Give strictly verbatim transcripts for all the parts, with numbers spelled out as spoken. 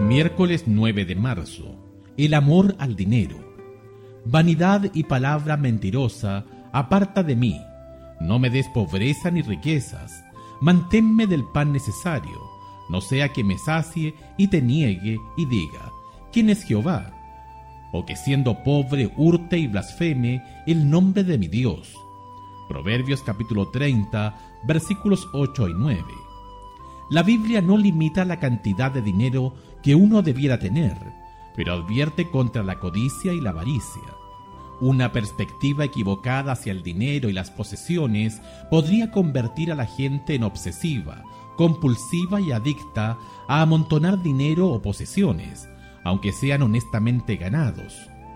Miércoles nueve de marzo. El amor al dinero. Vanidad y palabra mentirosa, aparta de mí. No me des pobreza ni riquezas. Manténme del pan necesario, no sea que me sacie y te niegue y diga: ¿quién es Jehová? O que siendo pobre hurte y blasfeme el nombre de mi Dios. Proverbios capítulo treinta, versículos ocho y nueve. La Biblia no limita la cantidad de dinero que uno debiera tener, pero advierte contra la codicia y la avaricia. Una perspectiva equivocada hacia el dinero y las posesiones podría convertir a la gente en obsesiva, compulsiva y adicta a amontonar dinero o posesiones, aunque sean honestamente ganados.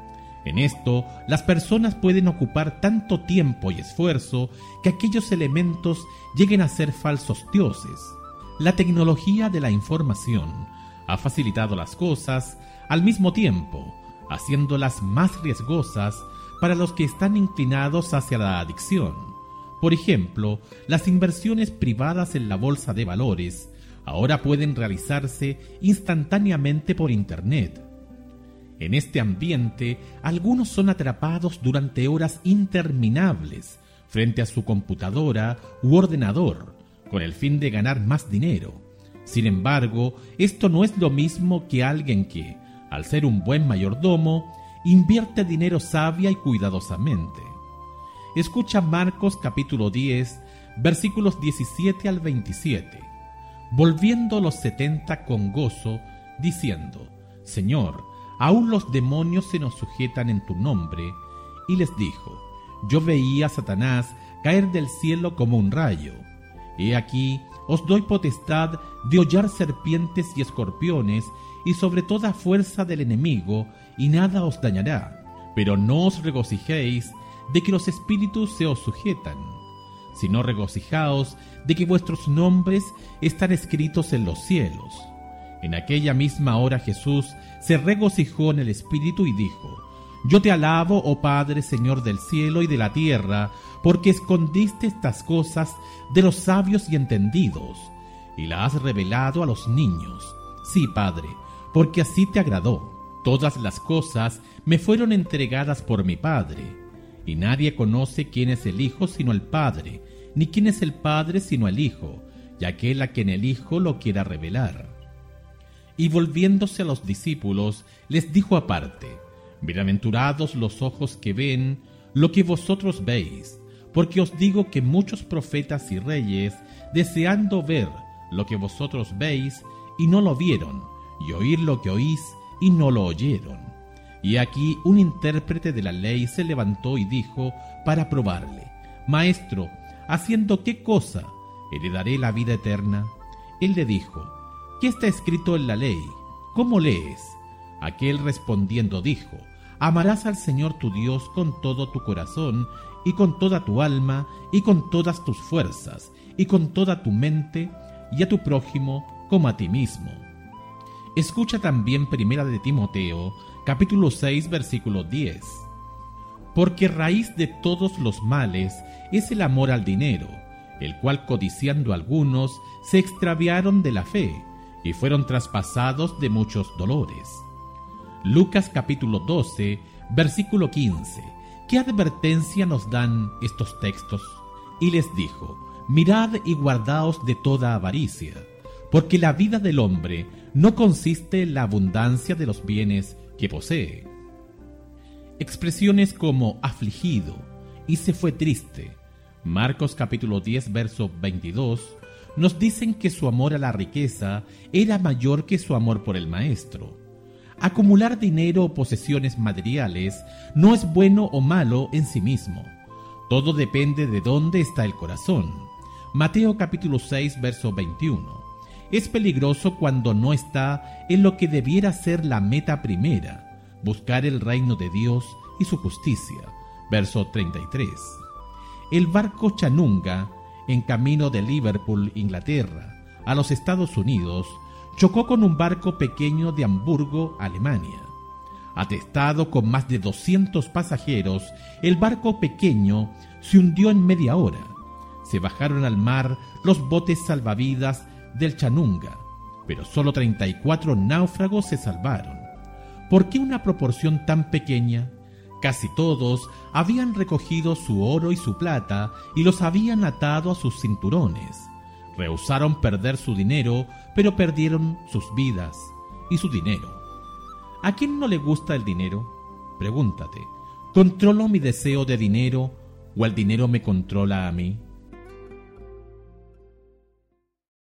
En esto, las personas pueden ocupar tanto tiempo y esfuerzo que aquellos elementos lleguen a ser falsos dioses. La tecnología de la información ha facilitado las cosas, al mismo tiempo haciéndolas más riesgosas para los que están inclinados hacia la adicción. Por ejemplo, las inversiones privadas en la bolsa de valores ahora pueden realizarse instantáneamente por Internet. En este ambiente, algunos son atrapados durante horas interminables frente a su computadora u ordenador, con el fin de ganar más dinero. Sin embargo, esto no es lo mismo que alguien que, al ser un buen mayordomo, invierte dinero sabia y cuidadosamente. Escucha Marcos capítulo diez, versículos diecisiete al veintisiete. Volviendo los setenta con gozo, diciendo: Señor, aún los demonios se nos sujetan en tu nombre. Y les dijo: Yo veía a Satanás caer del cielo como un rayo. He aquí, os doy potestad de hollar serpientes y escorpiones, y sobre toda fuerza del enemigo, y nada os dañará. Pero no os regocijéis de que los espíritus se os sujetan, sino regocijaos de que vuestros nombres están escritos en los cielos. En aquella misma hora Jesús se regocijó en el espíritu y dijo: Yo te alabo, oh Padre, Señor del cielo y de la tierra, porque escondiste estas cosas de los sabios y entendidos, y las has revelado a los niños. Sí, Padre, porque así te agradó. Todas las cosas me fueron entregadas por mi Padre, y nadie conoce quién es el Hijo sino el Padre, ni quién es el Padre sino el Hijo, y aquel a quien el Hijo lo quiera revelar. Y volviéndose a los discípulos, les dijo aparte: Bienaventurados los ojos que ven lo que vosotros veis, porque os digo que muchos profetas y reyes, deseando ver lo que vosotros veis, y no lo vieron, y oír lo que oís, y no lo oyeron. Y aquí un intérprete de la ley se levantó y dijo para probarle: Maestro, ¿haciendo qué cosa heredaré la vida eterna? Él le dijo: ¿qué está escrito en la ley? ¿Cómo lees? Aquel respondiendo dijo: Amarás al Señor tu Dios con todo tu corazón, y con toda tu alma, y con todas tus fuerzas, y con toda tu mente, y a tu prójimo como a ti mismo. Escucha también Primera de Timoteo, capítulo seis, versículo diez. Porque raíz de todos los males es el amor al dinero, el cual codiciando algunos se extraviaron de la fe, y fueron traspasados de muchos dolores. Lucas capítulo doce, versículo quince. ¿Qué advertencia nos dan estos textos? Y les dijo: Mirad y guardaos de toda avaricia, porque la vida del hombre no consiste en la abundancia de los bienes que posee. Expresiones como afligido y se fue triste, Marcos capítulo diez, verso veintidós, nos dicen que su amor a la riqueza era mayor que su amor por el maestro. Acumular dinero o posesiones materiales no es bueno o malo en sí mismo. Todo depende de dónde está el corazón. Mateo capítulo seis, verso veintiuno. Es peligroso cuando no está en lo que debiera ser la meta primera, buscar el reino de Dios y su justicia. Verso treinta y tres. El barco Chanunga, en camino de Liverpool, Inglaterra, a los Estados Unidos, chocó con un barco pequeño de Hamburgo, Alemania. Atestado con más de doscientos pasajeros, el barco pequeño se hundió en media hora. Se bajaron al mar los botes salvavidas del Chanunga. pero solo treinta y cuatro náufragos se salvaron. ¿Por qué una proporción tan pequeña? Casi todos habían recogido su oro y su plata y los habían atado a sus cinturones. Rehusaron perder su dinero, pero perdieron sus vidas y su dinero. ¿A quién no le gusta el dinero? Pregúntate, ¿controlo mi deseo de dinero o el dinero me controla a mí?